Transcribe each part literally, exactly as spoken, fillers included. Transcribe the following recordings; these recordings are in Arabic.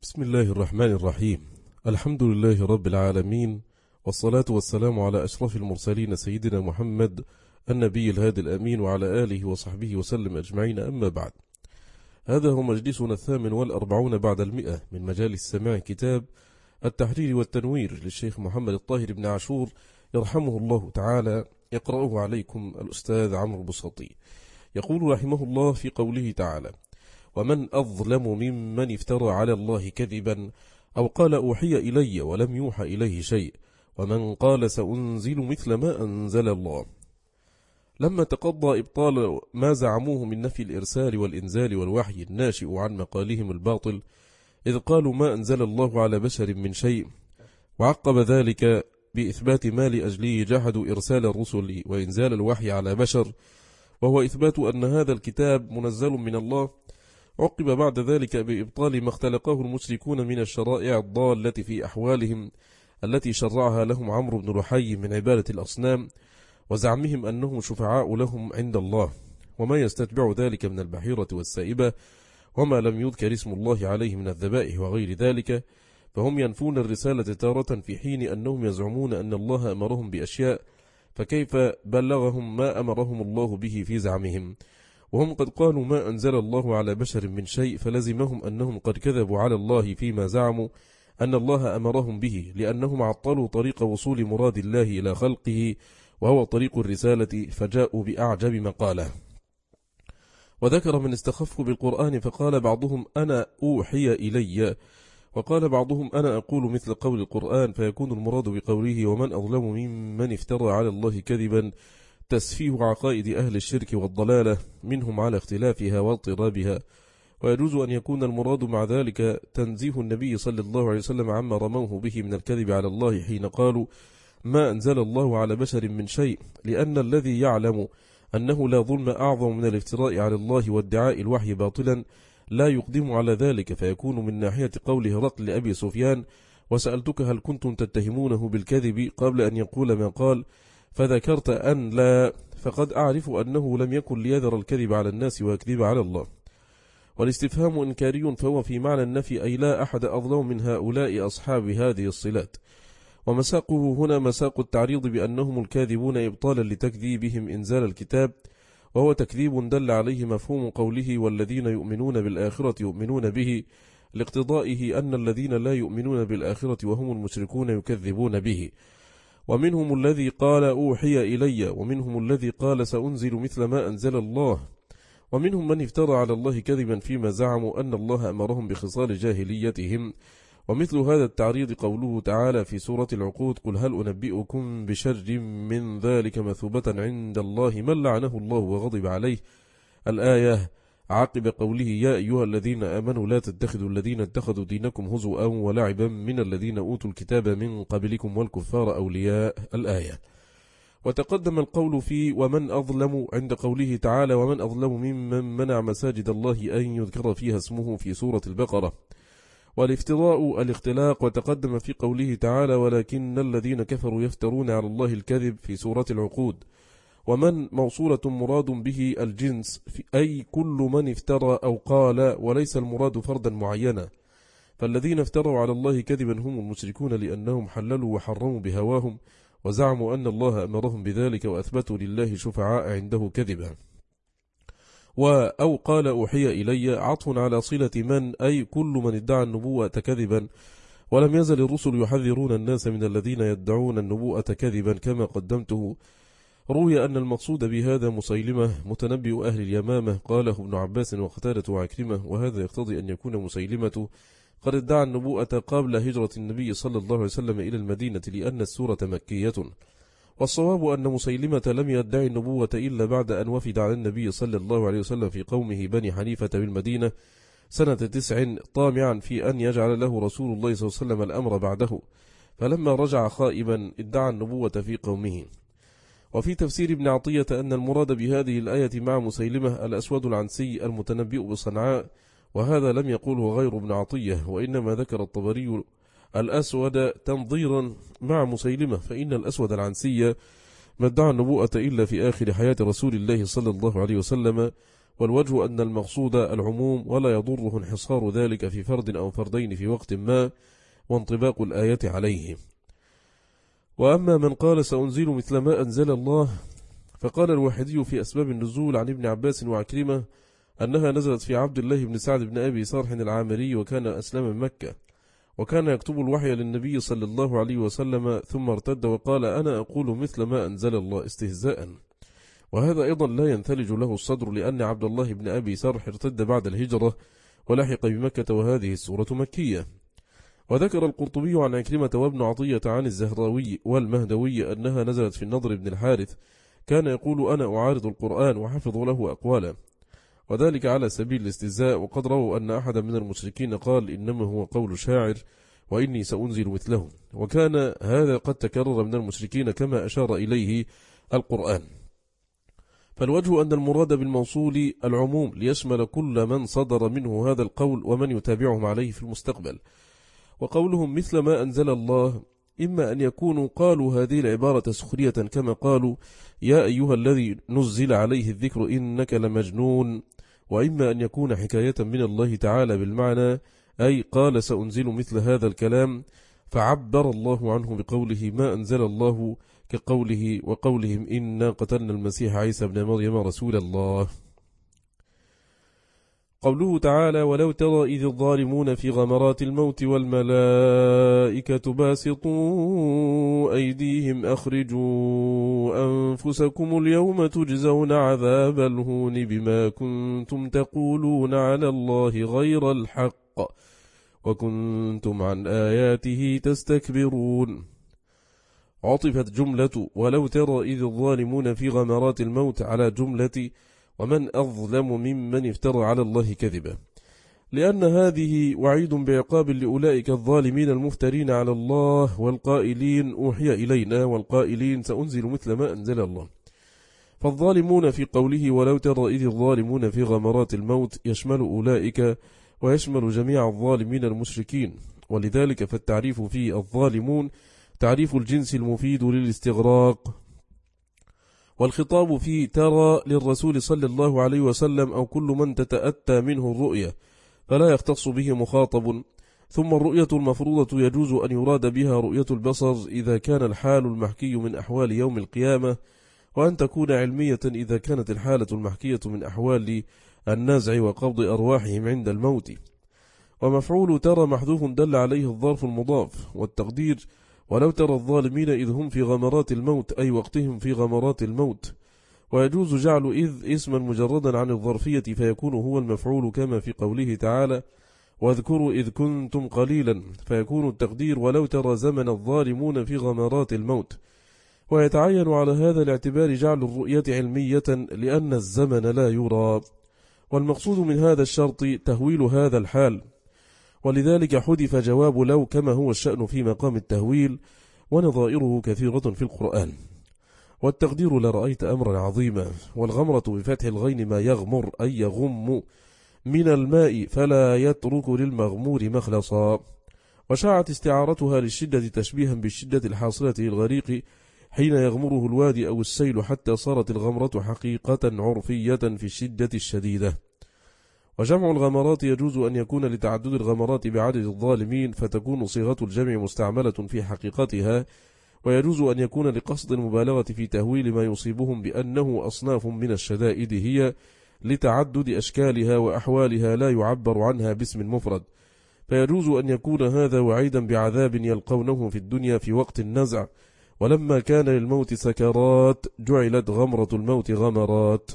بسم الله الرحمن الرحيم. الحمد لله رب العالمين، والصلاة والسلام على أشرف المرسلين سيدنا محمد النبي الهادي الأمين وعلى آله وصحبه وسلم أجمعين، أما بعد. هذا هو مجلسنا الثامن والأربعون بعد المئة من مجالس سماع كتاب التحرير والتنوير للشيخ محمد الطاهر بن عاشور يرحمه الله تعالى، يقرأه عليكم الأستاذ عمرو بساطي. يقول رحمه الله في قوله تعالى: ومن أظلم ممن افترى على الله كذبا أو قال أوحي إلي ولم يوحى إليه شيء ومن قال سأنزل مثل ما أنزل الله. لما تقضى إبطال ما زعموه من نفي الإرسال والإنزال والوحي الناشئ عن مقالهم الباطل، إذ قالوا ما أنزل الله على بشر من شيء، وعقب ذلك بإثبات ما لأجله جحدوا إرسال الرسل وإنزال الوحي على بشر، وهو إثبات أن هذا الكتاب منزل من الله. عقب بعد ذلك بإبطال ما اختلقه المشركون من الشرائع الضالة في أحوالهم التي شرعها لهم عمرو بن لحي من عبادة الأصنام، وزعمهم أنهم شفعاء لهم عند الله، وما يستتبع ذلك من البحيرة والسائبة، وما لم يذكر اسم الله عليه من الذبائح وغير ذلك. فهم ينفون الرسالة تارة في حين أنهم يزعمون أن الله أمرهم بأشياء، فكيف بلغهم ما أمرهم الله به في زعمهم؟ وهم قد قالوا ما أنزل الله على بشر من شيء، فلزمهم أنهم قد كذبوا على الله فيما زعموا أن الله أمرهم به، لأنهم عطلوا طريق وصول مراد الله إلى خلقه وهو طريق الرسالة، فجاءوا بأعجب مقاله. وذكر من استخفوا بالقرآن فقال بعضهم أنا أوحي إلي، وقال بعضهم أنا أقول مثل قول القرآن، فيكون المراد بقوله ومن أظلم ممن افترى على الله كذبا تسفيه عقائد أهل الشرك والضلالة منهم على اختلافها واضطرابها. ويجوز أن يكون المراد مع ذلك تنزيه النبي صلى الله عليه وسلم عما رموه به من الكذب على الله حين قالوا ما أنزل الله على بشر من شيء، لأن الذي يعلم أنه لا ظلم أعظم من الافتراء على الله وادعاء الوحي باطلا لا يقدم على ذلك، فيكون من ناحية قول هرقل لأبي سفيان وسألتك هل كنتم تتهمونه بالكذب قبل أن يقول ما قال، فذكرت أن لا، فقد أعرف أنه لم يكن ليذر الكذب على الناس ويكذب على الله. والاستفهام إنكاري، فهو في معنى النفي، أي لا أحد أظلم من هؤلاء أصحاب هذه الصلات. ومساقه هنا مساق التعريض بأنهم الكاذبون إبطالا لتكذيبهم إنزال الكتاب، وهو تكذيب دل عليه مفهوم قوله والذين يؤمنون بالآخرة يؤمنون به، لاقتضائه أن الذين لا يؤمنون بالآخرة وهم المشركون يكذبون به. ومنهم الذي قال أوحي إلي، ومنهم الذي قال سأنزل مثل ما أنزل الله، ومنهم من افترى على الله كذبا فيما زعموا أن الله أمرهم بخصال جاهليتهم. ومثل هذا التعريض قوله تعالى في سورة العقود قل هل أنبئكم بشر من ذلك مثوبة عند الله من لعنه الله وغضب عليه، الآية، عقب قوله يا أيها الذين آمنوا لا تتخذوا الذين اتخذوا دينكم هزوا ولعبا من الذين أوتوا الكتاب من قبلكم والكفار أولياء، الآية. وتقدم القول في ومن أظلم عند قوله تعالى ومن أظلم ممن منع مساجد الله أن يذكر فيها اسمه في سورة البقرة. والافتراء الاختلاق، وتقدم في قوله تعالى ولكن الذين كفروا يفترون على الله الكذب في سورة العقود. ومن موصولة مراد به الجنس، أي كل من افترى أو قال، وليس المراد فردا معينا، فالذين افتروا على الله كذبا هم المشركون لأنهم حللوا وحرموا بهواهم وزعموا أن الله أمرهم بذلك وأثبتوا لله شفعاء عنده كذبا. أو قال أوحي إلي عطف على صلة من، أي كل من ادعى النبوة كذبا، ولم يزل الرسل يحذرون الناس من الذين يدعون النبوة كذبا كما قدمته. روي أن المقصود بهذا مسيلمة متنبئ أهل اليمامة، قاله ابن عباس وقتادة وعكرمة، وهذا يقتضي أن يكون مسيلمة قد ادعى النبوءة قبل هجرة النبي صلى الله عليه وسلم إلى المدينة، لأن السورة مكية. والصواب أن مسيلمة لم يدعي النبوة إلا بعد أن وفد على النبي صلى الله عليه وسلم في قومه بني حنيفة بالمدينة سنة تسع، طامعا في أن يجعل له رسول الله صلى الله عليه وسلم الأمر بعده، فلما رجع خائبا ادعى النبوة في قومه. وفي تفسير ابن عطية أن المراد بهذه الآية مع مسيلمة الأسود العنسي المتنبئ بصنعاء، وهذا لم يقوله غير ابن عطية، وإنما ذكر الطبري الأسود تنظيرا مع مسيلمة، فإن الأسود العنسي ما ادعى النبوءة إلا في آخر حياة رسول الله صلى الله عليه وسلم، والوجه أن المقصود العموم ولا يضره انحصار ذلك في فرد أو فردين في وقت ما وانطباق الآية عليه. وأما من قال سأنزل مثل ما أنزل الله فقال الواحدي في أسباب النزول عن ابن عباس وعكرمة أنها نزلت في عبد الله بن سعد بن أبي صالح العامري وكان أسلم من مكة، وكان يكتب الوحي للنبي صلى الله عليه وسلم ثم ارتد وقال أنا أقول مثل ما أنزل الله استهزاء، وهذا أيضا لا ينثلج له الصدر لأن عبد الله بن أبي صالح ارتد بعد الهجرة ولحق بمكة وهذه السورة مكية. وذكر القرطبي عن عكرمة وابن عطية عن الزهراوي والمهدوي أنها نزلت في النضر بن الحارث كان يقول أنا أعارض القرآن وحفظ له أقوالا، وذلك على سبيل الاستهزاء. وقد رووا أن أحد من المشركين قال إنما هو قول شاعر وإني سأنزل مثله، وكان هذا قد تكرر من المشركين كما أشار إليه القرآن. فالوجه أن المراد بالموصول العموم ليشمل كل من صدر منه هذا القول ومن يتابعهم عليه في المستقبل. وقولهم مثل ما أنزل الله إما أن يكونوا قالوا هذه العبارة سخرية كما قالوا يا أيها الذي نزل عليه الذكر إنك لمجنون، وإما أن يكون حكاية من الله تعالى بالمعنى أي قال سأنزل مثل هذا الكلام فعبر الله عنه بقوله ما أنزل الله كقوله وقولهم إنا قتلنا المسيح عيسى بن مريم رسول الله. قوله تعالى ولو ترى إذ الظالمون في غمرات الموت والملائكة باسطوا أيديهم أخرجوا أنفسكم اليوم تجزون عذاب الهون بما كنتم تقولون على الله غير الحق وكنتم عن آياته تستكبرون. عطفت جملة ولو ترى إذ الظالمون في غمرات الموت على جملة ومن أظلم ممن افترى على الله كذبا، لأن هذه وعيد بعقاب لأولئك الظالمين المفترين على الله والقائلين أوحي إلينا والقائلين سأنزل مثل ما أنزل الله. فالظالمون في قوله ولو ترى إذ الظالمون في غمرات الموت يشمل أولئك ويشمل جميع الظالمين المشركين، ولذلك فالتعريف في الظالمون تعريف الجنس المفيد للاستغراق. والخطاب في ترى للرسول صلى الله عليه وسلم أو كل من تتأتى منه الرؤية فلا يختص به مخاطب. ثم الرؤية المفروضة يجوز أن يراد بها رؤية البصر إذا كان الحال المحكي من أحوال يوم القيامة، وأن تكون علمية إذا كانت الحالة المحكية من أحوال النزع وقبض أرواحهم عند الموت. ومفعول ترى محذوف دل عليه الظرف المضاف، والتقدير ولو ترى الظالمين إذ هم في غمرات الموت أي وقتهم في غمرات الموت. ويجوز جعل إذ اسما مجردا عن الظرفية فيكون هو المفعول كما في قوله تعالى واذكروا إذ كنتم قليلا، فيكون التقدير ولو ترى زمن الظالمون في غمرات الموت. ويتعين على هذا الاعتبار جعل الرؤية علمية لأن الزمن لا يرى، والمقصود من هذا الشرط تهويل هذا الحال، ولذلك حذف جواب لو كما هو الشأن في مقام التهويل، ونظائره كثيرة في القرآن. والتقدير لرأيت أمرا عظيما، والغمرة بفتح الغين ما يغمر أي يغم من الماء فلا يترك للمغمور مخلصا. وشاعت استعارتها للشدة تشبيها بالشدة الحاصلة للغريق حين يغمره الوادي أو السيل حتى صارت الغمرة حقيقة عرفية في الشدة الشديدة. وجمع الغمرات يجوز أن يكون لتعدد الغمرات بعدد الظالمين فتكون صيغة الجمع مستعملة في حقيقتها، ويجوز أن يكون لقصد المبالغة في تهويل ما يصيبهم بأنه أصناف من الشدائد هي لتعدد أشكالها وأحوالها لا يعبر عنها باسم مفرد، فيجوز أن يكون هذا وعيدا بعذاب يلقونه في الدنيا في وقت النزع، ولما كان للموت سكرات جعلت غمرة الموت غمرات.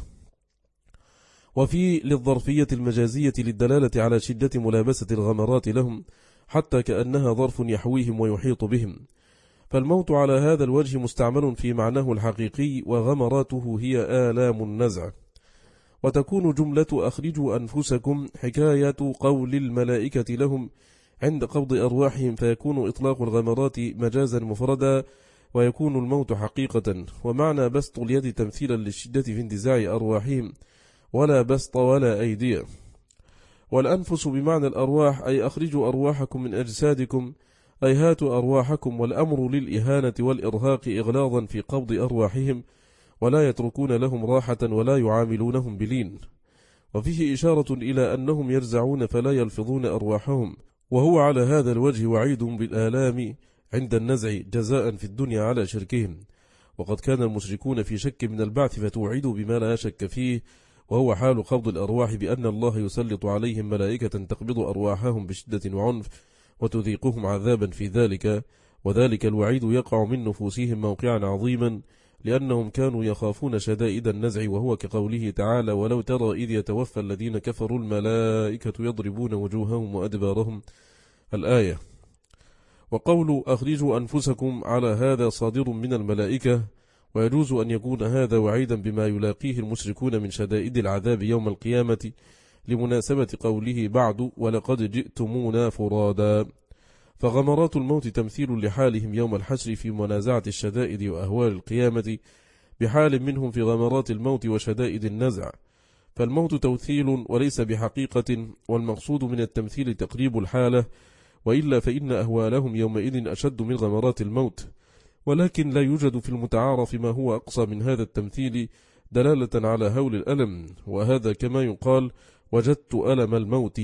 وفي للظرفية المجازية للدلالة على شدة ملابسة الغمرات لهم حتى كأنها ظرف يحويهم ويحيط بهم، فالموت على هذا الوجه مستعمل في معناه الحقيقي، وغمراته هي آلام النزع. وتكون جملة أخرجوا أنفسكم حكاية قول الملائكة لهم عند قبض أرواحهم، فيكون إطلاق الغمرات مجازا مفردا ويكون الموت حقيقة. ومعنى بسط اليد تمثيلا للشدة في انتزاع أرواحهم، ولا بسط ولا أيديا. والأنفس بمعنى الأرواح أي أخرجوا أرواحكم من أجسادكم أي هاتوا أرواحكم، والأمر للإهانة والإرهاق إغلاظا في قبض أرواحهم، ولا يتركون لهم راحة ولا يعاملونهم بلين. وفيه إشارة إلى أنهم يرزعون فلا يلفظون أرواحهم، وهو على هذا الوجه وعيد بالآلام عند النزع جزاء في الدنيا على شركهم. وقد كان المشركون في شك من البعث فتوعدوا بما لا شك فيه، وهو حال قبض الأرواح بأن الله يسلط عليهم ملائكة تقبض أرواحهم بشدة وعنف وتذيقهم عذابا في ذلك، وذلك الوعيد يقع من نفوسهم موقعا عظيما، لأنهم كانوا يخافون شدائد النزع، وهو كقوله تعالى: ولو ترى إذ يتوفى الذين كفروا الملائكة يضربون وجوههم وأدبارهم، الآية. وقول أخرجوا أنفسكم على هذا صادر من الملائكة، ويجوز أن يكون هذا وعيدا بما يلاقيه المشركون من شدائد العذاب يوم القيامة، لمناسبة قوله بعد: ولقد جئتمونا فرادا. فغمرات الموت تمثيل لحالهم يوم الحشر في منازعة الشدائد وأهوال القيامة، بحال منهم في غمرات الموت وشدائد النزع، فالموت تمثيل وليس بحقيقة، والمقصود من التمثيل تقريب الحالة، وإلا فإن أهوالهم يومئذ أشد من غمرات الموت. ولكن لا يوجد في المتعارف ما هو أقصى من هذا التمثيل دلالة على هول الألم، وهذا كما يقال: وجدت ألم الموت.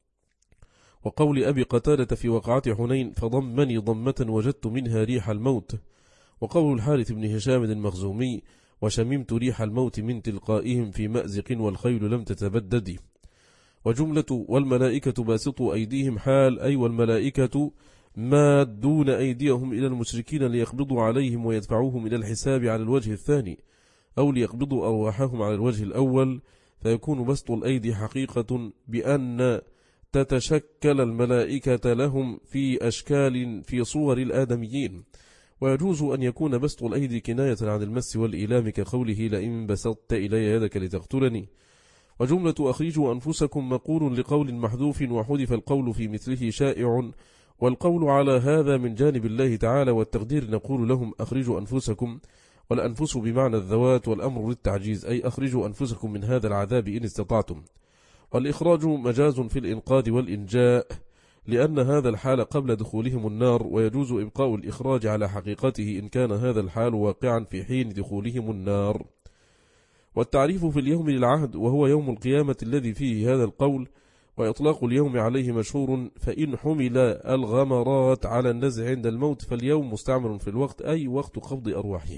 وقول أبي قتادة في وقعة حنين: فضمني ضمة وجدت منها ريح الموت. وقول الحارث بن هشام المخزومي: وشممت ريح الموت من تلقائهم في مأزق والخيل لم تتبدد. وجملة والملائكة باسطوا أيديهم حال أي والملائكة مادون أيديهم إلى المشركين ليقبضوا عليهم ويدفعوهم إلى الحساب على الوجه الثاني، أو ليقبضوا أرواحهم على الوجه الأول، فيكون بسط الأيدي حقيقة بأن تتشكل الملائكة لهم في أشكال في صور الآدميين. ويجوز أن يكون بسط الأيدي كناية عن المس والإيلام، كقوله: لئن بسطت إلي يدك لتقتلني. وجملة أخرجوا أنفسكم مقول لقول محذوف، وحذف القول في مثله شائع، والقول على هذا من جانب الله تعالى، والتقدير نقول لهم: أخرجوا أنفسكم، والأنفس بمعنى الذوات، والأمر للتعجيز، أي أخرجوا أنفسكم من هذا العذاب إن استطعتم. والإخراج مجاز في الإنقاذ والإنجاء، لأن هذا الحال قبل دخولهم النار، ويجوز إبقاء الإخراج على حقيقته إن كان هذا الحال واقعا في حين دخولهم النار. والتعريف في اليوم للعهد، وهو يوم القيامة الذي فيه هذا القول، وإطلاق اليوم عليه مشهور، فإن حمل الغمرات على النزع عند الموت فاليوم مستعمل في الوقت، أي وقت قبض أرواحهم.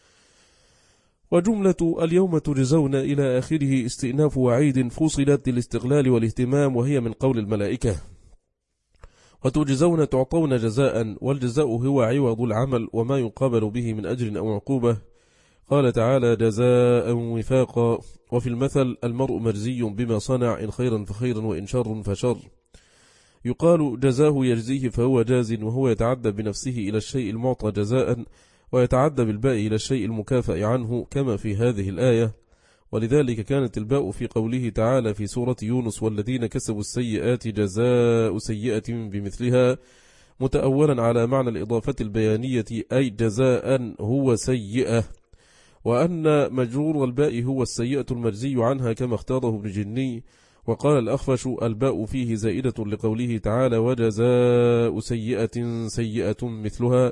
وجملة اليوم تجزون إلى آخره استئناف وعيد فصلت للاستقلال والاهتمام، وهي من قول الملائكة. وتجزون تعطون جزاء، والجزاء هو عوض العمل وما يقابل به من أجر أو عقوبة. قال تعالى: جزاء وفاقا. وفي المثل: المرء مرزي بما صنع، إن خيرا فخيرا وإن شر فشر. يقال: جزاه يجزيه فهو جاز، وهو يتعدى بنفسه إلى الشيء المعطى جزاء، ويتعدى بالباء إلى الشيء المكافأ عنه كما في هذه الآية. ولذلك كانت الباء في قوله تعالى في سورة يونس: والذين كسبوا السيئات جزاء سيئة بمثلها، متأولا على معنى الإضافة البيانية، أي جزاء هو سيئة، وأن مجرور الباء هو السيئة المجزي عنها كما اختاره ابن جني. وقال الأخفش: الباء فيه زائدة لقوله تعالى: وجزاء سيئة سيئة مثلها.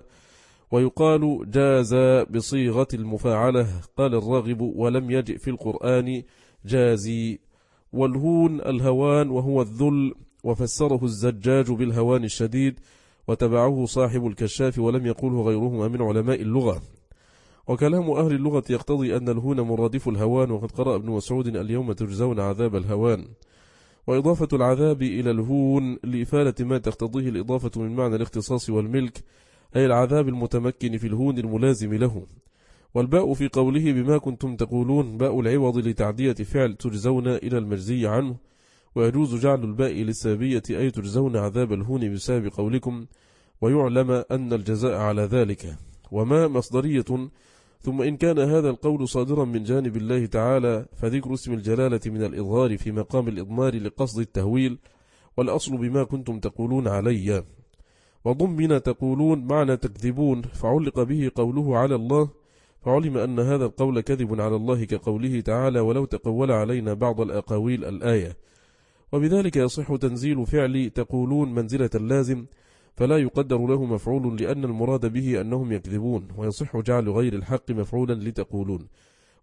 ويقال: جاز بصيغة المفاعلة. قال الراغب: ولم يجئ في القرآن جازي. والهون الهوان وهو الذل، وفسره الزجاج بالهوان الشديد، وتبعه صاحب الكشاف، ولم يقوله غيرهما من علماء اللغة. وكلام أهل اللغة يقتضي أن الهون مرادف الهوان، وقد قرأ ابن مسعود: اليوم تجزون عذاب الهوان. وإضافة العذاب إلى الهون لإفادة ما تقتضيه الإضافة من معنى الاختصاص والملك، أي العذاب المتمكن في الهون الملازم له. والباء في قوله بما كنتم تقولون باء العوض لتعدية فعل تجزون إلى المجزي عنه. ويجوز جعل الباء للسابية، أي تجزون عذاب الهون بسبب قولكم، ويعلم أن الجزاء على ذلك. وما مصدرية. ثم إن كان هذا القول صادرا من جانب الله تعالى، فذكر اسم الجلالة من الإظهار في مقام الإضمار لقصد التهويل، والأصل بما كنتم تقولون علي. وضمن تقولون معنى تكذبون، فعلق به قوله على الله، فعلم أن هذا القول كذب على الله، كقوله تعالى: ولو تقول علينا بعض الأقاويل، الآية. وبذلك يصح تنزيل فعل تقولون منزلة اللازم، فلا يقدر له مفعول، لأن المراد به أنهم يكذبون، ويصح جعل غير الحق مفعولا لتقولون.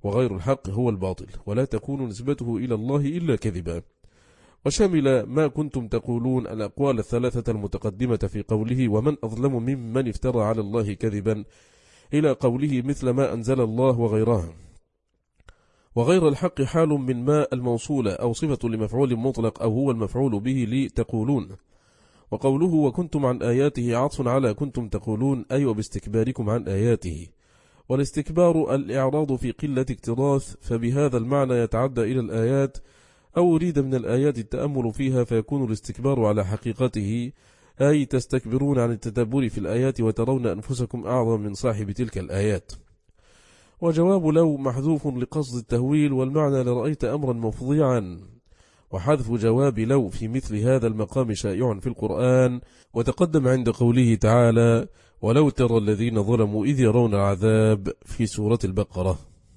وغير الحق هو الباطل، ولا تكون نسبته إلى الله إلا كذبا. وشمل ما كنتم تقولون الأقوال الثلاثة المتقدمة في قوله ومن أظلم ممن افترى على الله كذبا إلى قوله مثل ما أنزل الله وغيرها. وغير الحق حال من ما الموصولة أو صفة لمفعول مطلق أو هو المفعول به لتقولون. وقوله وكنتم عن آياته عطف على كنتم تقولون أي وباستكباركم عن آياته. والاستكبار الإعراض في قلة اكتراث، فبهذا المعنى يتعدى إلى الآيات، أو أريد من الآيات التأمل فيها فيكون الاستكبار على حقيقته، أي تستكبرون عن التدبر في الآيات وترون أنفسكم أعظم من صاحب تلك الآيات. وجواب لو محذوف لقصد التهويل، والمعنى لرأيت أمرا مفضيعا. وحذف جواب لو في مثل هذا المقام شائع في القرآن، وتقدم عند قوله تعالى ولو ترى الذين ظلموا إذ يرون العذاب في سورة البقرة.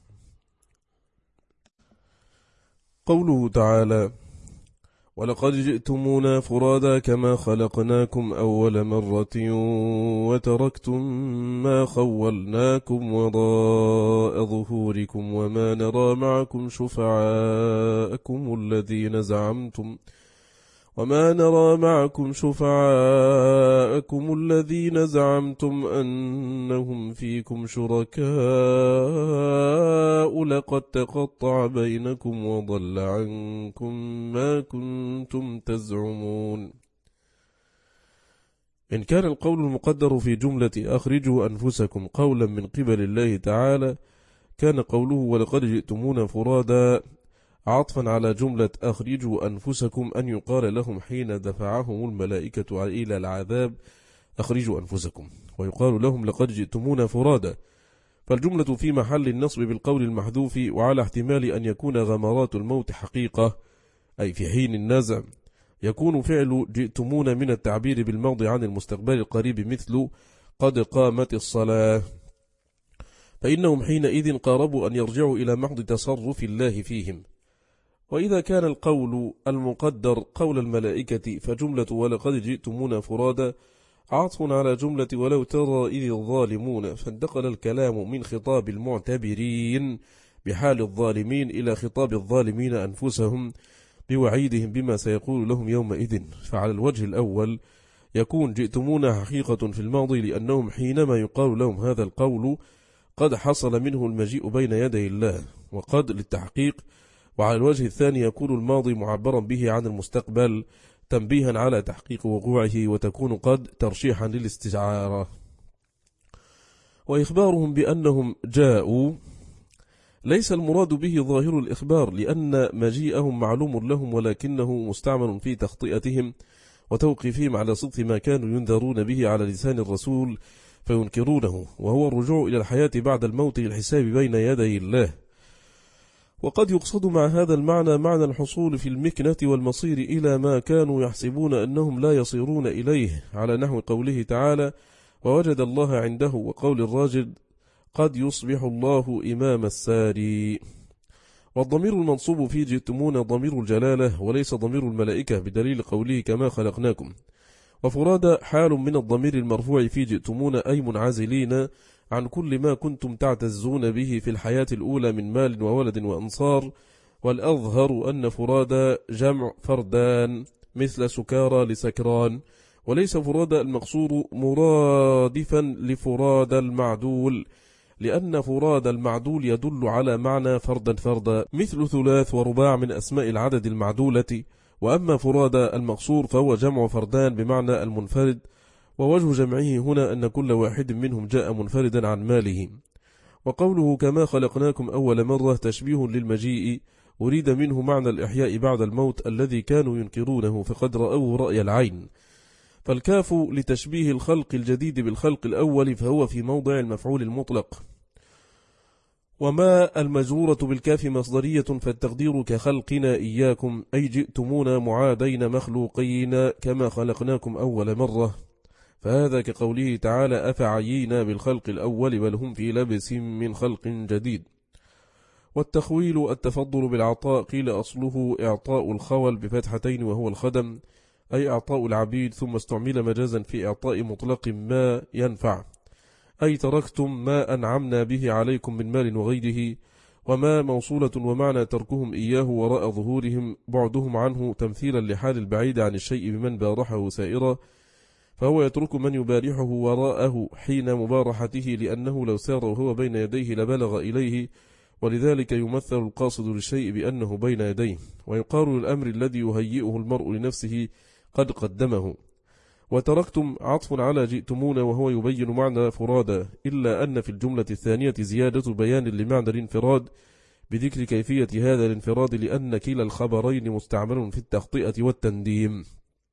قوله تعالى ولقد جئتمونا فرادا كما خلقناكم أول مرة وتركتم ما خولناكم وراء ظهوركم وما نرى معكم شفعاءكم الذين زعمتم وما نرى معكم شفعاءكم الذين زعمتم أنهم فيكم شركاء لقد تقطع بينكم وضل عنكم ما كنتم تزعمون. إن كان القول المقدر في جملة أخرجوا أنفسكم قولا من قبل الله تعالى، كان قوله ولقد جئتمونا فرادا عطفا على جملة أخرجوا أنفسكم أن يقال لهم حين دفعهم الملائكة إلى العذاب أخرجوا أنفسكم، ويقال لهم لقد جئتمونا فرادا، فالجملة في محل النصب بالقول المحذوف، وعلى احتمال أن يكون غمرات الموت حقيقة أي في حين النزع، يكون فعل جئتمونا من التعبير بالماضي عن المستقبل القريب مثل قد قامت الصلاة، فإنهم حينئذ قاربوا أن يرجعوا إلى محض تصرف الله فيهم. وإذا كان القول المقدر قول الملائكة فجملة ولقد جئتمونا فرادا عطف على جملة ولو ترى إذ الظالمون، فانتقل الكلام من خطاب المعتبرين بحال الظالمين إلى خطاب الظالمين أنفسهم بوعيدهم بما سيقول لهم يومئذ. فعلى الوجه الأول يكون جئتمونا حقيقة في الماضي، لأنهم حينما يقال لهم هذا القول قد حصل منه المجيء بين يدي الله، وقد للتحقيق. وعلى الوجه الثاني يكون الماضي معبرا به عن المستقبل تنبيها على تحقيق وقوعه، وتكون قد ترشيحا للاستعارة. وإخبارهم بأنهم جاءوا ليس المراد به ظاهر الإخبار، لأن مجيئهم معلوم لهم، ولكنه مستعمل في تخطئتهم وتوقيفهم على صدق ما كانوا ينذرون به على لسان الرسول فينكرونه، وهو الرجوع إلى الحياة بعد الموت للحساب بين يدي الله. وقد يقصد مع هذا المعنى معنى الحصول في المكنة والمصير إلى ما كانوا يحسبون أنهم لا يصيرون إليه، على نحو قوله تعالى ووجد الله عنده، وقول الراجل قد يصبح الله إمام الساري. والضمير المنصوب في جئتمون ضمير الجلالة وليس ضمير الملائكة، بدليل قوله كما خلقناكم. وفراد حال من الضمير المرفوع في جئتمون أي منعزلين عن كل ما كنتم تعتزون به في الحياة الأولى من مال وولد وأنصار. والأظهر أن فراد جمع فردان مثل سكارى لسكران، وليس فراد المقصور مرادفا لفراد المعدول، لأن فراد المعدول يدل على معنى فردا فردا مثل ثلاث ورباع من أسماء العدد المعدولة، وأما فراد المقصور فهو جمع فردان بمعنى المنفرد، ووجه جمعه هنا أن كل واحد منهم جاء منفردا عن ماله. وقوله كما خلقناكم أول مرة تشبيه للمجيء، أريد منه معنى الإحياء بعد الموت الذي كانوا ينكرونه فقد رأوه رأي العين، فالكاف لتشبيه الخلق الجديد بالخلق الأول فهو في موضع المفعول المطلق. وما المجرورة بالكاف مصدرية، فالتقدير كخلقنا إياكم أي جئتمونا معادين مخلوقين كما خلقناكم أول مرة، فهذا كقوله تعالى أفعيينا بالخلق الأول بل هم في لبس من خلق جديد. والتخويل التفضل بالعطاء، قيل أصله إعطاء الخول بفتحتين وهو الخدم، أي إعطاء العبيد، ثم استعمل مجازا في إعطاء مطلق ما ينفع، أي تركتم ما أنعمنا به عليكم من مال وغيره. وما موصولة ومعنى تركهم إياه وراء ظهورهم بعدهم عنه تمثيلا لحال البعيد عن الشيء بمن بارحه سائرا، فهو يترك من يبارحه وراءه حين مبارحته، لأنه لو سار وهو بين يديه لبلغ إليه، ولذلك يمثل القاصد للشيء بأنه بين يديه، ويقال للأمر الذي يهيئه المرء لنفسه قد قدمه. وتركتم عطف على جئتمون وهو يبين معنى فرادا، إلا أن في الجملة الثانية زيادة بيان لمعنى الانفراد بذكر كيفية هذا الانفراد، لأن كلا الخبرين مستعمل في التخطئة والتنديم،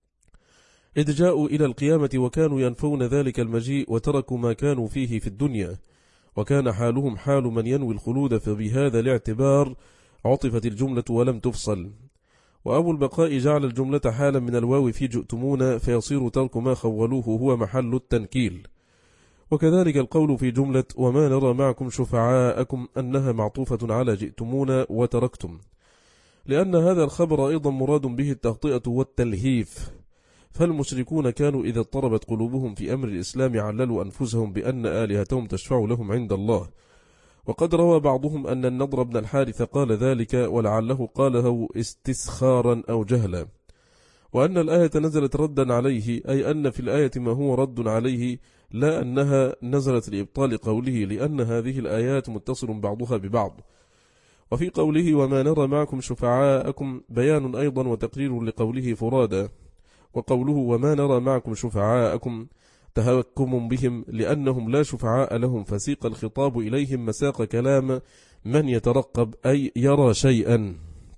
إذ جاءوا إلى القيامة وكانوا ينفون ذلك المجيء وتركوا ما كانوا فيه في الدنيا، وكان حالهم حال من ينوي الخلود، فبهذا الاعتبار عطفت الجملة ولم تفصل. وأبو البقاء جعل الجملة حالا من الواو في جئتمون، فيصير ترك ما خولوه هو محل التنكيل. وكذلك القول في جملة وما نرى معكم شفعاءكم أنها معطوفة على جئتمون وتركتم، لأن هذا الخبر أيضا مراد به التغطئة والتلهيف. فالمشركون كانوا إذا اضطربت قلوبهم في أمر الإسلام عللوا أنفسهم بأن آلهتهم تشفع لهم عند الله، وقد روى بعضهم أن النضر بن الحارث قال ذلك، ولعله قاله استسخارا أو جهلا، وأن الآية نزلت ردا عليه، أي أن في الآية ما هو رد عليه، لا أنها نزلت لإبطال قوله، لأن هذه الآيات متصل بعضها ببعض. وفي قوله وما نرى معكم شفعاءكم بيان أيضا وتقرير لقوله فرادا، وقوله وما نرى معكم شفعاءكم تهكم بهم لأنهم لا شفعاء لهم، فسيق الخطاب إليهم مساق كلام من يترقب أي يرى شيئا،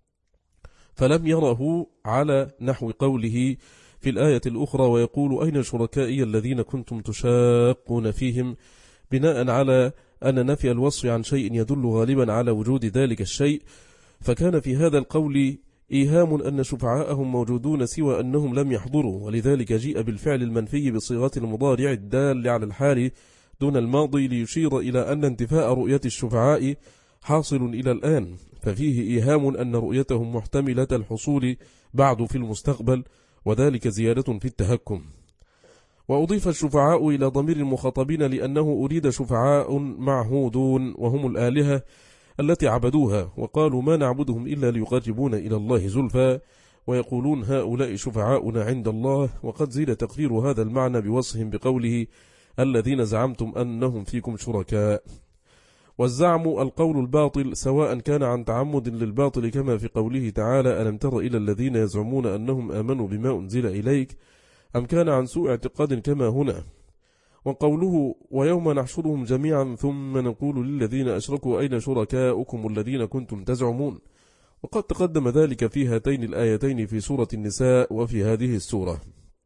فلم يره على نحو قوله في الآية الأخرى ويقول أين شركائي الذين كنتم تشاقون فيهم، بناء على أن نفي الوصف عن شيء يدل غالبا على وجود ذلك الشيء، فكان في هذا القول إيهام أن شفعاءهم موجودون سوى أنهم لم يحضروا، ولذلك جيء بالفعل المنفي بصيغة المضارع الدال على الحال دون الماضي، ليشير إلى أن انتفاء رؤية الشفعاء حاصل إلى الآن، ففيه إيهام أن رؤيتهم محتملة الحصول بعد في المستقبل، وذلك زيادة في التهكم. وأضيف الشفعاء إلى ضمير المخاطبين لأنه أريد شفعاء معهودون وهم الآلهة التي عبدوها، وقالوا ما نعبدهم إلا ليقربون إلى الله زلفى، ويقولون هؤلاء شفعاؤنا عند الله، وقد زيد تقرير هذا المعنى بوصفهم بقوله الذين زعمتم أنهم فيكم شركاء. والزعم القول الباطل سواء كان عن تعمد للباطل كما في قوله تعالى ألم تر إلى الذين يزعمون أنهم آمنوا بما أنزل إليك، أم كان عن سوء اعتقاد كما هنا. وقوله ويوم نحشرهم جميعا ثم نقول للذين أشركوا أين شركاؤكم الذين كنتم تزعمون، وقد تقدم ذلك في هاتين الآيتين في سورة النساء وفي هذه السورة.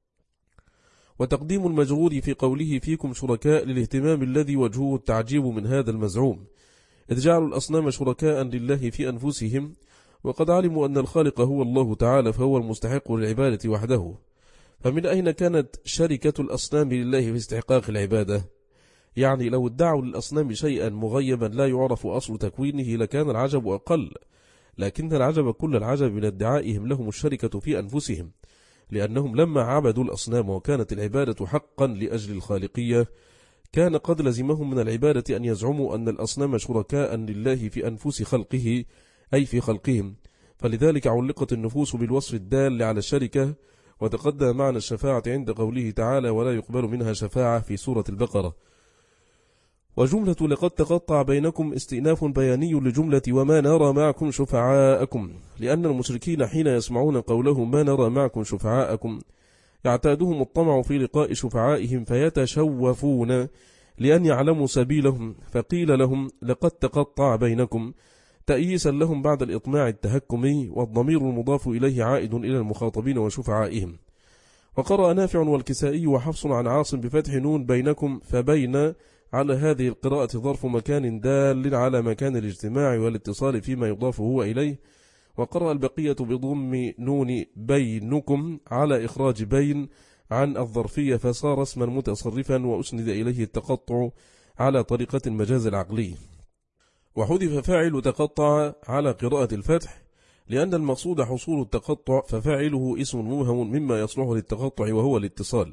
وتقديم المجرور في قوله فيكم شركاء للاهتمام الذي وجهه التعجيب من هذا المزعوم، إذ جعلوا الأصنام شركاء لله في أنفسهم، وقد علموا أن الخالق هو الله تعالى فهو المستحق للعبادة وحده، فمن أين كانت شركة الأصنام لله في استحقاق العبادة؟ يعني لو ادعوا للأصنام شيئا مغيبا لا يعرف أصل تكوينه لكان العجب أقل، لكن العجب كل العجب من ادعائهم لهم الشركة في أنفسهم، لأنهم لما عبدوا الأصنام وكانت العبادة حقا لأجل الخالقية كان قد لزمهم من العبادة أن يزعموا أن الأصنام شركاء لله في أنفس خلقه أي في خلقهم، فلذلك علقت النفوس بالوصف الدال على الشركة. وتقدم معنى الشفاعة عند قوله تعالى ولا يقبل منها شفاعة في سورة البقرة. وجملة لقد تقطع بينكم استئناف بياني لجملة وما نرى معكم شفعاءكم، لأن المشركين حين يسمعون قوله ما نرى معكم شفعاءكم يعتادهم الطمع في لقاء شفعائهم فيتشوفون لأن يعلموا سبيلهم، فقيل لهم لقد تقطع بينكم تأييسا لهم بعد الإطماع التهكمي، والضمير المضاف إليه عائد إلى المخاطبين وشفعائهم. وقرأ نافع والكسائي وحفص عن عاصم بفتح نون بينكم، فبين على هذه القراءة ظرف مكان دال على مكان الاجتماع والاتصال فيما يضاف هو إليه. وقرأ البقية بضم نون بينكم على إخراج بين عن الظرفية فصار اسما متصرفا وأسند إليه التقطع على طريقة المجاز العقلي. وحذف فاعل تقطع على قراءة الفتح لأن المقصود حصول التقطع، ففاعله اسم مبهم مما يصلح للتقطع وهو الاتصال،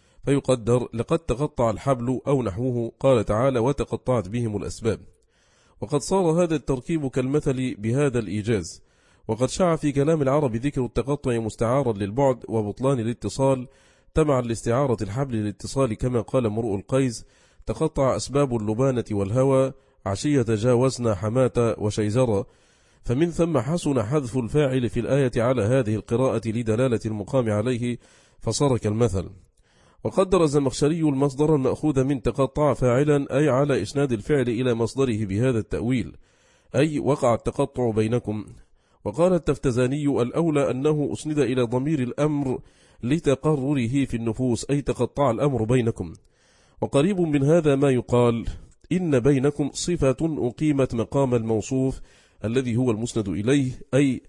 فيقدر لقد تقطع الحبل أو نحوه. قال تعالى وتقطعت بهم الأسباب. وقد صار هذا التركيب كالمثل بهذا الإيجاز. وقد شاع في كلام العرب ذكر التقطع مستعارا للبعد وبطلان الاتصال تبعا لاستعارة الحبل للاتصال، كما قال امرؤ القيس: تقطع أسباب اللبانة والهوى عشية جاوزنا حماة وشيزرة. فمن ثم حسن حذف الفاعل في الآية على هذه القراءة لدلالة المقام عليه، فصار كالمثل. وقدر الزمخشري المصدر المأخوذ من تقطع فاعلا أي على إسناد الفعل إلى مصدره بهذا التأويل، أي وقع التقطع بينكم. وقال التفتزاني: الأولى أنه أسند إلى ضمير الأمر لتقرره في النفوس، أي تقطع الأمر بينكم. وقريب من هذا ما يقال: إن بينكم صفة أقيمت مقام الموصوف الذي هو المسند إليه، أي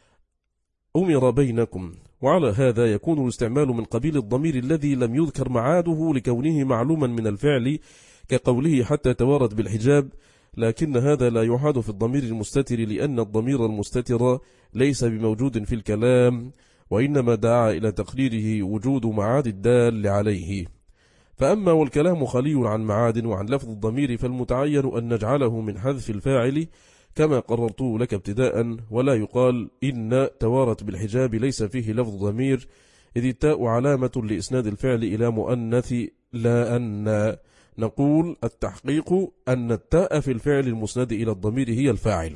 أمر بينكم. وعلى هذا يكون الاستعمال من قبيل الضمير الذي لم يذكر معاده لكونه معلوما من الفعل، كقوله حتى توارت بالحجاب، لكن هذا لا يعاد في الضمير المستتر، لأن الضمير المستتر ليس بموجود في الكلام، وإنما دعا إلى تقريره وجود معاد الدال عليه. فأما والكلام خلي عن معاد وعن لفظ الضمير، فالمتعين أن نجعله من حذف الفاعل كما قررته لك ابتداء، ولا يقال إن توارت بالحجاب ليس فيه لفظ ضمير، إذ التاء علامة لإسناد الفعل إلى مؤنث لا أن. نقول التحقيق أن التاء في الفعل المسند إلى الضمير هي الفاعل.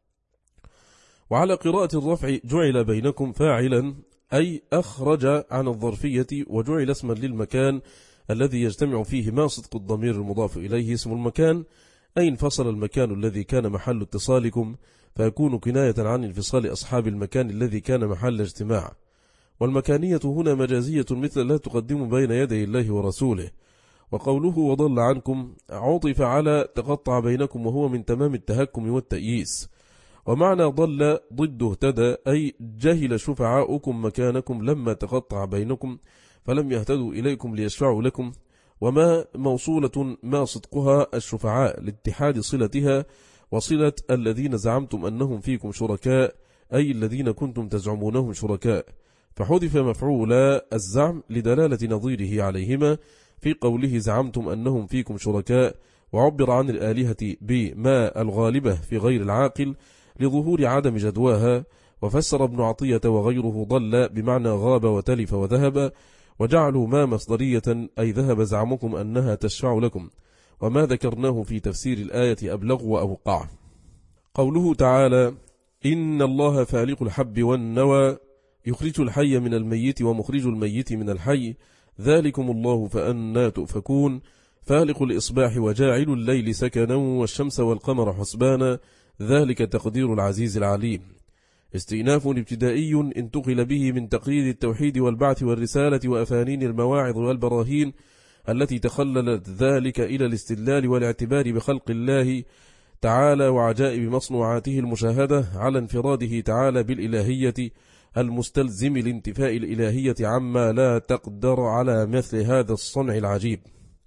وعلى قراءة الرفع جعل بينكم فاعلا، أي أخرج عن الظرفية وجعل اسما للمكان الذي يجتمع فيه ما صدق الضمير المضاف إليه اسم المكان، أي انفصل المكان الذي كان محل اتصالكم، فيكون كناية عن انفصال أصحاب المكان الذي كان محل اجتماع. والمكانية هنا مجازية، مثل لا تقدم بين يدي الله ورسوله. وقوله وضل عنكم عطف على تقطع بينكم، وهو من تمام التهكم والتأييس. ومعنى ضل ضد اهتدى، أي جهل شفعاؤكم مكانكم لما تقطع بينكم فلم يهتدوا إليكم ليشفعوا لكم. وما موصولة ما صدقها الشفعاء لاتحاد صلتها وصلة الذين زعمتم أنهم فيكم شركاء، أي الذين كنتم تزعمونهم شركاء، فحذف مفعولا الزعم لدلالة نظيره عليهما في قوله زعمتم أنهم فيكم شركاء. وعبر عن الآلهة بما الغالبة في غير العاقل لظهور عدم جدواها. وفسر ابن عطية وغيره ضل بمعنى غاب وتلف وذهب، وجعلوا ما مصدرية، أي ذهب زعمكم أنها تشفع لكم. وما ذكرناه في تفسير الآية أبلغ وأوقع. قوله تعالى: إن الله فالق الحب والنوى يخرج الحي من الميت ومخرج الميت من الحي ذلكم الله فأنا تؤفكون فالق الإصباح وجاعل الليل سكنا والشمس والقمر حسبانا ذلك تقدير العزيز العليم. استئناف ابتدائي انتقل به من تقرير التوحيد والبعث والرسالة وأفانين المواعظ والبراهين التي تخللت ذلك إلى الاستدلال والاعتبار بخلق الله تعالى وعجائب مصنوعاته المشاهدة على انفراده تعالى بالإلهية المستلزم لانتفاء الإلهية عما لا تقدر على مثل هذا الصنع العجيب،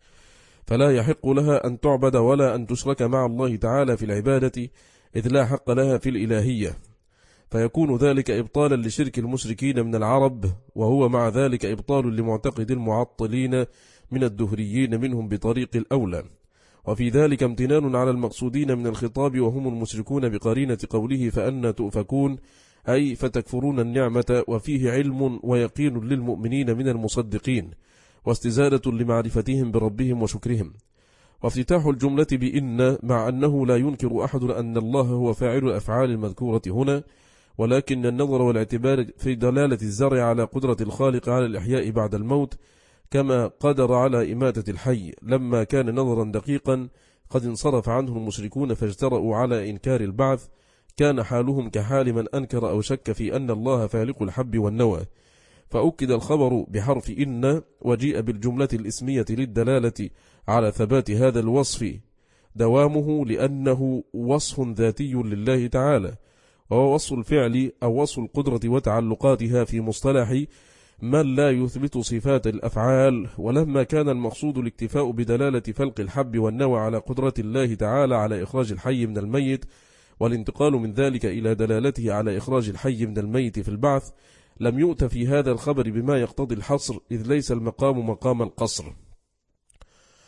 فلا يحق لها أن تعبد ولا أن تشرك مع الله تعالى في العبادة، إذ لا حق لها في الإلهية، فيكون ذلك إبطالا لشرك المشركين من العرب، وهو مع ذلك إبطال لمعتقد المعطلين من الدهريين منهم بطريق الأولى. وفي ذلك امتنان على المقصودين من الخطاب وهم المشركون بقرينة قوله فأنا تؤفكون، أي فتكفرون النعمة، وفيه علم ويقين للمؤمنين من المصدقين واستزادة لمعرفتهم بربهم وشكرهم. وافتتاح الجملة بإن مع أنه لا ينكر أحد أن الله هو فاعل الأفعال المذكورة هنا، ولكن النظر والاعتبار في دلالة الزرع على قدرة الخالق على الإحياء بعد الموت كما قدر على إماتة الحي، لما كان نظرا دقيقا قد انصرف عنه المشركون فاجترأوا على إنكار البعث، كان حالهم كحال من أنكر أو شك في أن الله فالق الحب والنوى، فأكد الخبر بحرف إن وجيء بالجملة الإسمية للدلالة على ثبات هذا الوصف دوامه، لأنه وصف ذاتي لله تعالى، وهو وصف الفعل أو وصف القدرة وتعلقاتها في مصطلح من لا يثبت صفات الأفعال. ولما كان المقصود الاكتفاء بدلالة فلق الحب والنوى على قدرة الله تعالى على إخراج الحي من الميت، والانتقال من ذلك إلى دلالته على إخراج الحي من الميت في البعث، لم يؤت في هذا الخبر بما يقتضي الحصر، إذ ليس المقام مقام القصر.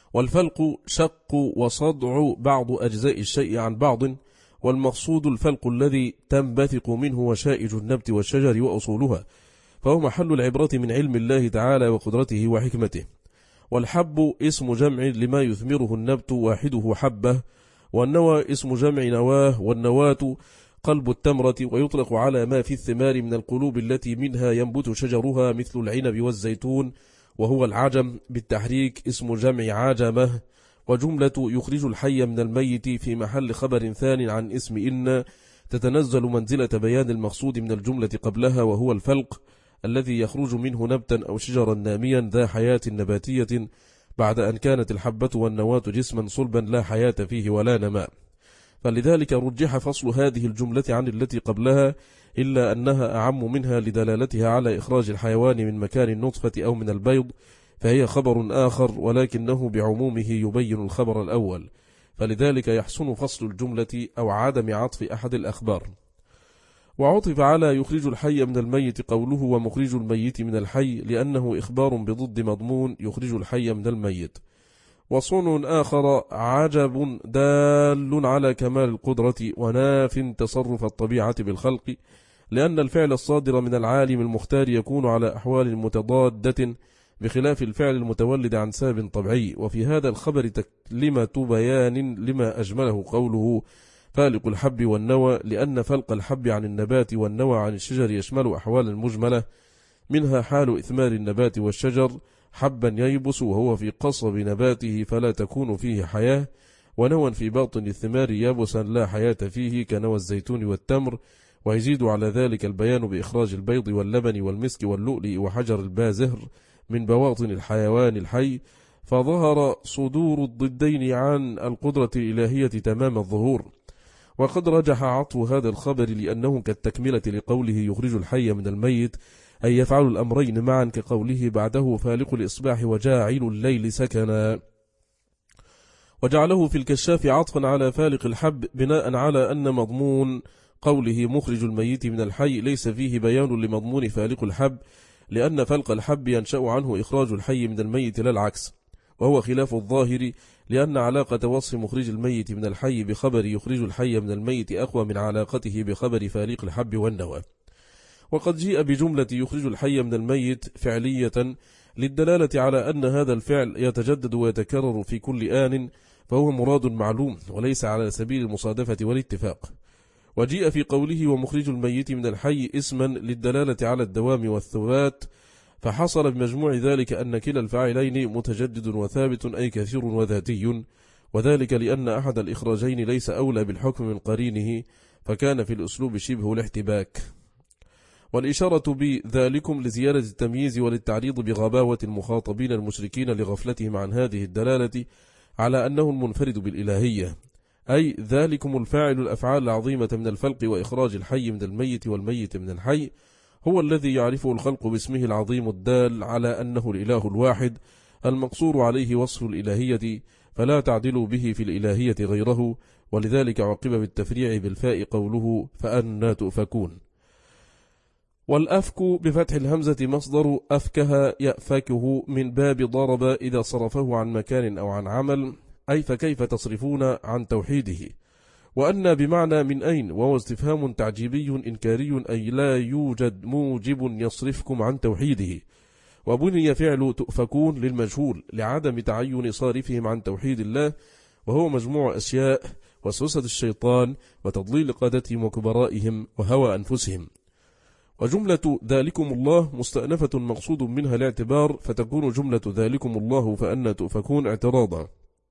والفلق شق وصدع بعض أجزاء الشيء عن بعض، والمقصود الفلق الذي تنبثق منه وشائج النبت والشجر وأصولها، فهو محل العبرة من علم الله تعالى وقدرته وحكمته. والحب اسم جمع لما يثمره النبت واحده حبة، والنوى اسم جمع نواه، والنواة قلب التمرة، ويطلق على ما في الثمار من القلوب التي منها ينبت شجرها مثل العنب والزيتون، وهو العجم بالتحريك اسم جمع عاجمه. وجملة يخرج الحي من الميت في محل خبر ثان عن اسم إن، تتنزل منزلة بيان المقصود من الجملة قبلها، وهو الفلق الذي يخرج منه نبتا أو شجرا ناميا ذا حياة نباتية، بعد أن كانت الحبة والنواة جسما صلبا لا حياة فيه ولا نماء. فلذلك رجح فصل هذه الجملة عن التي قبلها، إلا أنها أعم منها لدلالتها على إخراج الحيوان من مكان النطفة أو من البيض، فهي خبر آخر، ولكنه بعمومه يبين الخبر الأول، فلذلك يحسن فصل الجملة أو عدم عطف أحد الأخبار. وعطف على يخرج الحي من الميت قوله ومخرج الميت من الحي، لأنه إخبار بضد مضمون يخرج الحي من الميت. وصون آخر عجب دال على كمال القدرة وناف تصرف الطبيعة بالخلق، لأن الفعل الصادر من العالم المختار يكون على أحوال متضادة بخلاف الفعل المتولد عن سبب طبيعي. وفي هذا الخبر تكلمة بيان لما أجمله قوله فالق الحب والنوى، لأن فلق الحب عن النبات والنوى عن الشجر يشمل أحوال مجملة، منها حال إثمار النبات والشجر، حبا ييبس وهو في قصب نباته فلا تكون فيه حياة، ونوى في باطن الثمار يابسا لا حياة فيه كنوى الزيتون والتمر. ويزيد على ذلك البيان بإخراج البيض واللبن والمسك واللؤلؤ وحجر البازهر من بواطن الحيوان الحي، فظهر صدور الضدين عن القدرة الإلهية تمام الظهور. وقد رجح عطف هذا الخبر لأنه كالتكملة لقوله يخرج الحي من الميت، أي يفعل الأمرين معا، كقوله بعده فالق الإصباح وجاعل الليل سكنا. وجعله في الكشاف عطفا على فالق الحب بناء على أن مضمون قوله مخرج الميت من الحي ليس فيه بيان لمضمون فالق الحب، لأن فلق الحب ينشأ عنه إخراج الحي من الميت لا العكس، وهو خلاف الظاهر، لأن علاقة وصف مخرج الميت من الحي بخبر يخرج الحي من الميت أقوى من علاقته بخبر فالق الحب والنوى. وقد جيء بجملة يخرج الحي من الميت فعلية للدلالة على أن هذا الفعل يتجدد ويتكرر في كل آن، فهو مراد معلوم وليس على سبيل المصادفة والاتفاق. وجيء في قوله ومخرج الميت من الحي اسما للدلالة على الدوام والثبات، فحصل بمجموع ذلك أن كلا الفاعلين متجدد وثابت أي كثير وذاتي، وذلك لأن أحد الإخراجين ليس أولى بالحكم من قرينه، فكان في الأسلوب شبه الاحتباك. والإشارة بذلكم لزيادة التمييز وللتعريض بغباوة المخاطبين المشركين لغفلتهم عن هذه الدلالة على أنه المنفرد بالإلهية، أي ذلكم الفاعل الأفعال العظيمة من الفلق وإخراج الحي من الميت والميت من الحي، هو الذي يعرفه الخلق باسمه العظيم الدال على أنه الإله الواحد المقصور عليه وصف الإلهية، فلا تعدل به في الإلهية غيره. ولذلك عقب بالتفريع بالفاء قوله فأنا تؤفكون. والأفك بفتح الهمزة مصدر أفكها يأفكه من باب ضرب إذا صرفه عن مكان أو عن عمل، أي فكيف تصرفون عن توحيده. وأن بمعنى من أين، وهو استفهام تعجيبي إنكاري، أي لا يوجد موجب يصرفكم عن توحيده. وبني فعل تؤفكون للمجهول لعدم تعين صارفهم عن توحيد الله، وهو مجموع أشياء: وسوسة الشيطان، وتضليل قادتهم وكبرائهم، وهوى أنفسهم. وجملة ذلكم الله مستأنفة مقصود منها الاعتبار، فتكون جملة ذلكم الله فأنا تؤفكون اعتراضا.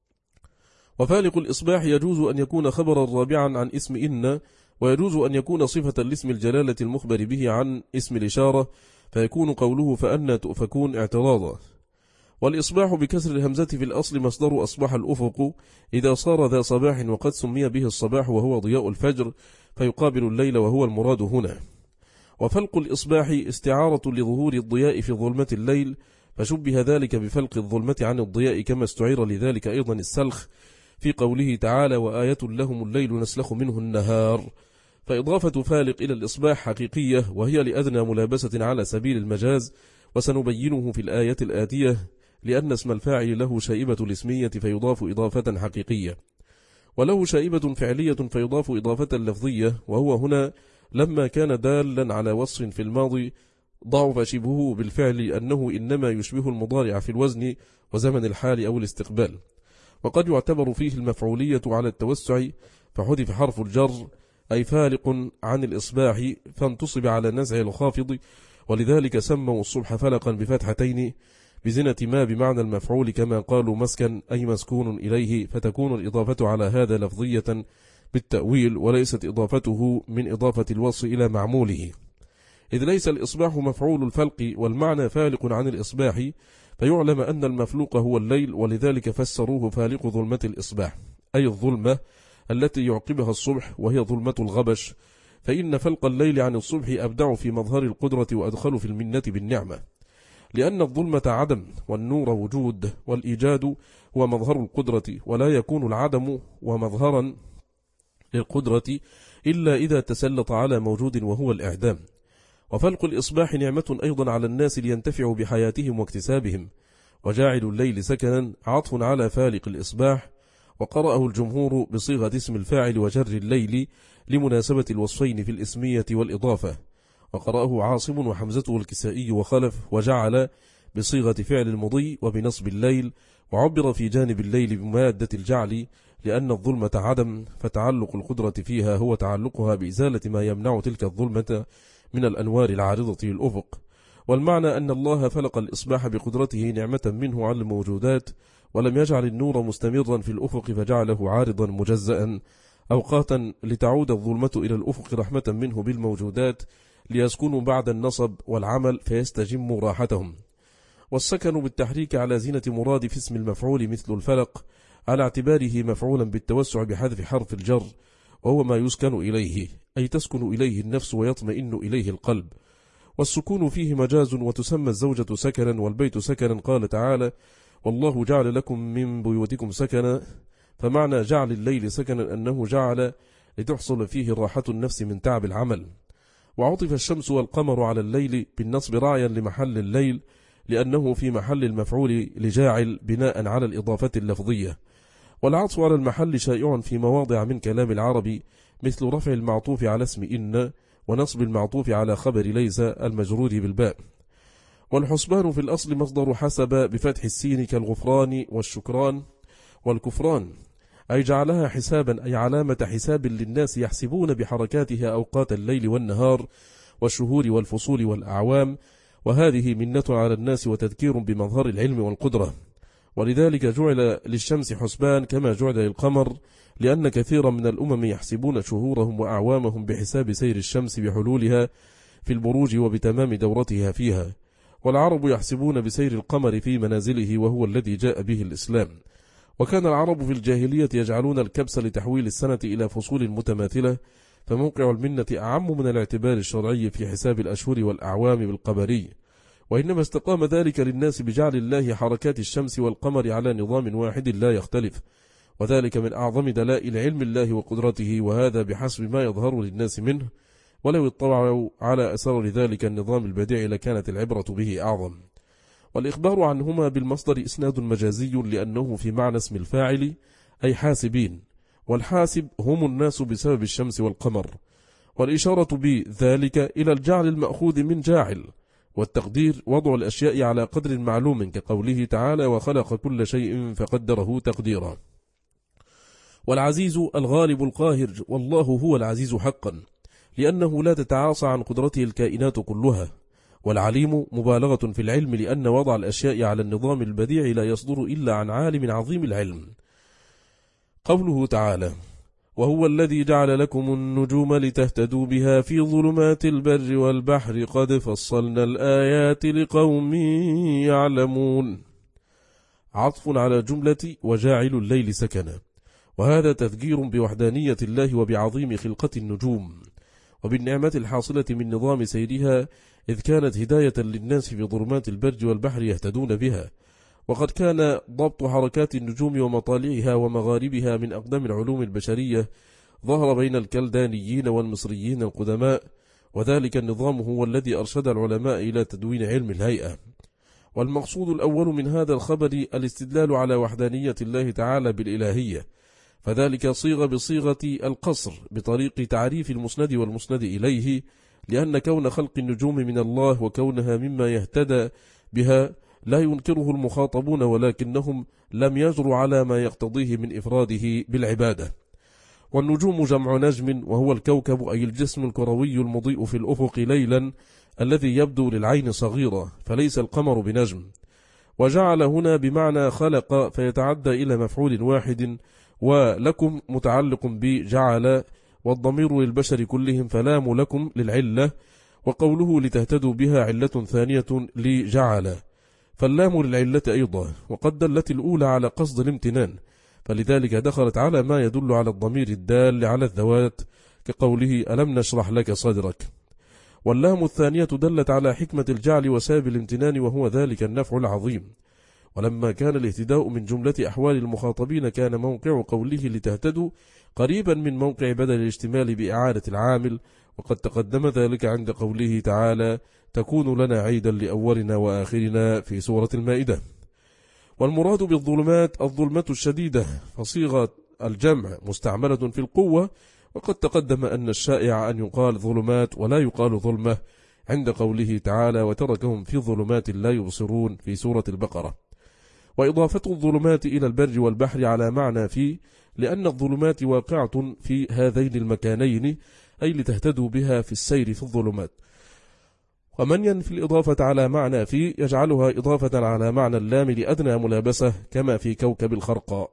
وفالق الإصباح يجوز أن يكون خبرا رابعا عن اسم إن، ويجوز أن يكون صفة لاسم الجلالة المخبر به عن اسم الإشارة، فيكون قوله فأنا تؤفكون اعتراضا. والإصباح بكسر الهمزة في الأصل مصدر أصبح الأفق إذا صار ذا صباح، وقد سمي به الصباح وهو ضياء الفجر، فيقابل الليل وهو المراد هنا. وفلق الإصباح استعارة لظهور الضياء في ظلمة الليل، فشبه ذلك بفلق الظلمة عن الضياء، كما استعير لذلك أيضا السلخ في قوله تعالى وآية لهم الليل نسلخ منه النهار. فإضافة فالق إلى الإصباح حقيقية، وهي لأدنى ملابسة على سبيل المجاز، وسنبينه في الآية الآتية، لأن اسم الفاعل له شائبة الاسمية فيضاف إضافة حقيقية، وله شائبة فعلية فيضاف إضافة لفظية، وهو هنا لما كان دالا على وصف في الماضي ضعف شبهه بالفعل أنه إنما يشبه المضارع في الوزن وزمن الحال أو الاستقبال، وقد يعتبر فيه المفعولية على التوسع فحذف حرف الجر أي فالق عن الإصباح فانتصب على نزع الخافض، ولذلك سموا الصبح فلقا بفتحتين بزنة ما بمعنى المفعول كما قالوا مسكن أي مسكون إليه، فتكون الإضافة على هذا لفظية بالتأويل وليست إضافته من إضافة الوصف إلى معموله، إذ ليس الإصباح مفعول الفلق والمعنى فالق عن الإصباح، فيعلم أن المفلوق هو الليل، ولذلك فسروه فالق ظلمة الإصباح أي الظلمة التي يعقبها الصبح وهي ظلمة الغبش، فإن فلق الليل عن الصبح أبدع في مظهر القدرة وأدخل في المنة بالنعمة، لأن الظلمة عدم والنور وجود، والإيجاد هو مظهر القدرة، ولا يكون العدم ومظهرا للقدرة إلا إذا تسلط على موجود وهو الإعدام. وفلق الإصباح نعمة أيضا على الناس لينتفعوا بحياتهم واكتسابهم، وجاعل الليل سكنا عطف على فالق الإصباح، وقرأه الجمهور بصيغة اسم الفاعل وجر الليل لمناسبة الوصفين في الإسمية والإضافة، وقرأه عاصم وحمزة والكسائي وخلف وجعل بصيغة فعل المضي وبنصب الليل، وعبر في جانب الليل بمادة الجعل لأن الظلمة عدم، فتعلق القدرة فيها هو تعلقها بإزالة ما يمنع تلك الظلمة من الأنوار العارضة للأفق، والمعنى أن الله فلق الإصباح بقدرته نعمة منه على الموجودات، ولم يجعل النور مستمرا في الأفق فجعله عارضا مجزأ أوقاتا لتعود الظلمة إلى الأفق رحمة منه بالموجودات ليسكنوا بعد النصب والعمل فيستجموا راحتهم. والسكن بالتحريك على زينة مراد في اسم المفعول مثل الفلق على اعتباره مفعولا بالتوسع بحذف حرف الجر، وهو ما يسكن إليه أي تسكن إليه النفس ويطمئن إليه القلب، والسكون فيه مجاز وتسمى الزوجة سكنا والبيت سكنا، قال تعالى والله جعل لكم من بيوتكم سكنا، فمعنى جعل الليل سكنا أنه جعل لتحصل فيه راحة النفس من تعب العمل. وعطف الشمس والقمر على الليل بالنصب راعيا لمحل الليل لأنه في محل المفعول لجاعل بناء على الإضافة اللفظية، والعطف على المحل شائع في مواضع من كلام العرب مثل رفع المعطوف على اسم إن ونصب المعطوف على خبر ليس المجرور بالباء. والحسبان في الأصل مصدر حسب بفتح السين كالغفران والشكران والكفران، أي جعلها حسابا أي علامة حساب للناس يحسبون بحركاتها أوقات الليل والنهار والشهور والفصول والأعوام، وهذه منة على الناس وتذكير بمظهر العلم والقدرة، ولذلك جعل للشمس حسبان كما جعل للقمر، لأن كثيرا من الأمم يحسبون شهورهم وأعوامهم بحساب سير الشمس بحلولها في البروج وبتمام دورتها فيها، والعرب يحسبون بسير القمر في منازله وهو الذي جاء به الإسلام. وكان العرب في الجاهلية يجعلون الكبس لتحويل السنة إلى فصول متماثلة، فموقع المنة أعم من الاعتبار الشرعي في حساب الأشهر والأعوام بالقمري، وإنما استقام ذلك للناس بجعل الله حركات الشمس والقمر على نظام واحد لا يختلف، وذلك من أعظم دلائل علم الله وقدرته، وهذا بحسب ما يظهر للناس منه، ولو اطلعوا على أسرار ذلك النظام البديع لكانت العبرة به أعظم. والإخبار عنهما بالمصدر إسناد مجازي لأنه في معنى اسم الفاعل أي حاسبين، والحاسب هم الناس بسبب الشمس والقمر، والإشارة بذلك إلى الجعل المأخوذ من جاعل، والتقدير وضع الأشياء على قدر معلوم كقوله تعالى وخلق كل شيء فقدره تقديرا. والعزيز الغالب القاهر، والله هو العزيز حقا، لأنه لا تتعاصى عن قدرته الكائنات كلها. والعليم مبالغة في العلم، لأن وضع الأشياء على النظام البديع لا يصدر إلا عن عالم عظيم العلم. قوله تعالى وهو الذي جعل لكم النجوم لتهتدوا بها في ظلمات البر والبحر قد فصلنا الآيات لقوم يعلمون، عطف على جملة وجاعل الليل سكنا، وهذا تذكير بوحدانية الله وبعظيم خلقة النجوم وبالنعمة الحاصلة من نظام سيرها، إذ كانت هداية للناس في ظلمات البر والبحر يهتدون بها. وقد كان ضبط حركات النجوم ومطالعها ومغاربها من أقدم العلوم البشرية، ظهر بين الكلدانيين والمصريين القدماء، وذلك النظام هو الذي أرشد العلماء إلى تدوين علم الهيئة. والمقصود الأول من هذا الخبر الاستدلال على وحدانية الله تعالى بالإلهية، فذلك صيغ بصيغة القصر بطريق تعريف المسند والمسند إليه، لأن كون خلق النجوم من الله وكونها مما يهتدى بها لا ينكره المخاطبون، ولكنهم لم يجروا على ما يقتضيه من إفراده بالعبادة. والنجوم جمع نجم، وهو الكوكب أي الجسم الكروي المضيء في الأفق ليلا الذي يبدو للعين صغيرة، فليس القمر بنجم. وجعل هنا بمعنى خلق فيتعدى إلى مفعول واحد، ولكم متعلق بجعل، والضمير للبشر كلهم، فلام لكم للعلة، وقوله لتهتدوا بها علة ثانية لجعل، فاللام للعلة أيضا، وقد دلت الأولى على قصد الامتنان، فلذلك دخلت على ما يدل على الضمير الدال على الذوات، كقوله ألم نشرح لك صدرك. واللام الثانية دلت على حكمة الجعل وسبب الامتنان، وهو ذلك النفع العظيم. ولما كان الاهتداء من جملة أحوال المخاطبين كان موقع قوله لتهتدوا قريبا من موقع بدل الاشتمال بإعادة العامل، وقد تقدم ذلك عند قوله تعالى تكون لنا عيدا لأولنا وآخرنا في سورة المائدة. والمراد بالظلمات الظلمة الشديدة، فصيغة الجمع مستعملة في القوة، وقد تقدم أن الشائع أن يقال ظلمات ولا يقال ظلمة عند قوله تعالى وتركهم في ظلمات لا يبصرون في سورة البقرة. وإضافة الظلمات إلى البر والبحر على معنى فيه، لأن الظلمات واقعة في هذين المكانين، أي لتهتدوا بها في السير في الظلمات. ومن ينفي الإضافة على معنى فيه يجعلها إضافة على معنى اللام لأدنى ملابسة، كما في كوكب الخرقاء.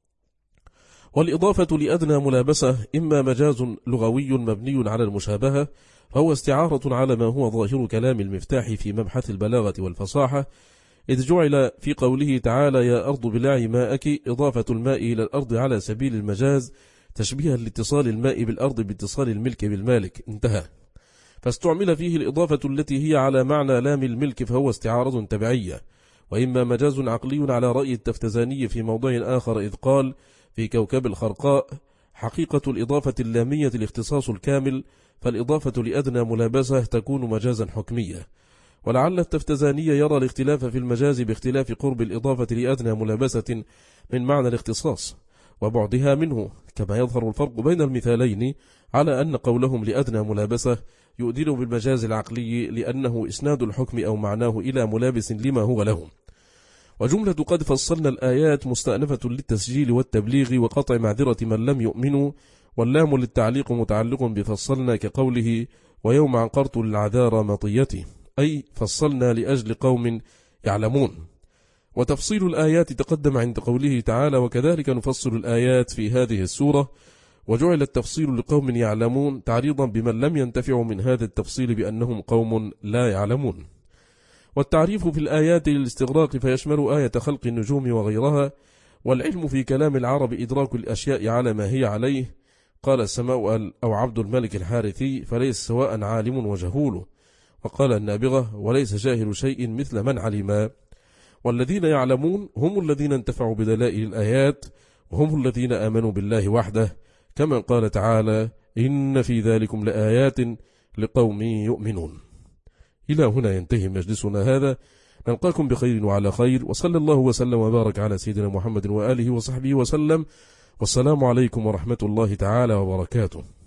والإضافة لأدنى ملابسة إما مجاز لغوي مبني على المشابهة، فهو استعارة على ما هو ظاهر كلام المفتاح في مبحث البلاغة والفصاحة، إذ جعل في قوله تعالى يا أرض بلعي ماءك إضافة الماء إلى الأرض على سبيل المجاز، تشبيها لاتصال الماء بالأرض باتصال الملك بالمالك، انتهى. فاستعمل فيه الإضافة التي هي على معنى لام الملك، فهو استعارة تبعية. وإما مجاز عقلي على رأي التفتزاني في موضع آخر، إذ قال في كوكب الخرقاء حقيقة الإضافة اللامية الاختصاص الكامل، فالإضافة لأدنى ملابسة تكون مجازا حكمية. ولعل التفتزاني يرى الاختلاف في المجاز باختلاف قرب الإضافة لأدنى ملابسة من معنى الاختصاص وبعدها منه، كما يظهر الفرق بين المثالين على أن قولهم لأدنى ملابسة يؤدل بالمجاز العقلي، لأنه إسناد الحكم أو معناه إلى ملابس لما هو له. وجملة قد فصلنا الآيات مستأنفة للتسجيل والتبليغ وقطع معذرة من لم يؤمنوا، واللام للتعليق متعلق بفصلنا، كقوله ويوم عقرت للعذار مطيتي، أي فصلنا لأجل قوم يعلمون. وتفصيل الآيات تقدم عند قوله تعالى وكذلك نفصل الآيات في هذه السورة، وجعل التفصيل لقوم يعلمون تعريضا بمن لم ينتفعوا من هذا التفصيل بأنهم قوم لا يعلمون. والتعريف في الآيات للاستغراق فيشمل آية خلق النجوم وغيرها. والعلم في كلام العرب إدراك الأشياء على ما هي عليه، قال السماء أو عبد الملك الحارثي فليس سواء عالم وجهول، وقال النابغة وليس جاهل شيء مثل من علما. والذين يعلمون هم الذين انتفعوا بدلائل الآيات، وهم الذين آمنوا بالله وحده، كما قال تعالى إن في ذلكم لآيات لقوم يؤمنون. إلى هنا ينتهي مجلسنا هذا، نلقاكم بخير وعلى خير، وصلى الله وسلم وبارك على سيدنا محمد وآله وصحبه وسلم، والسلام عليكم ورحمة الله تعالى وبركاته.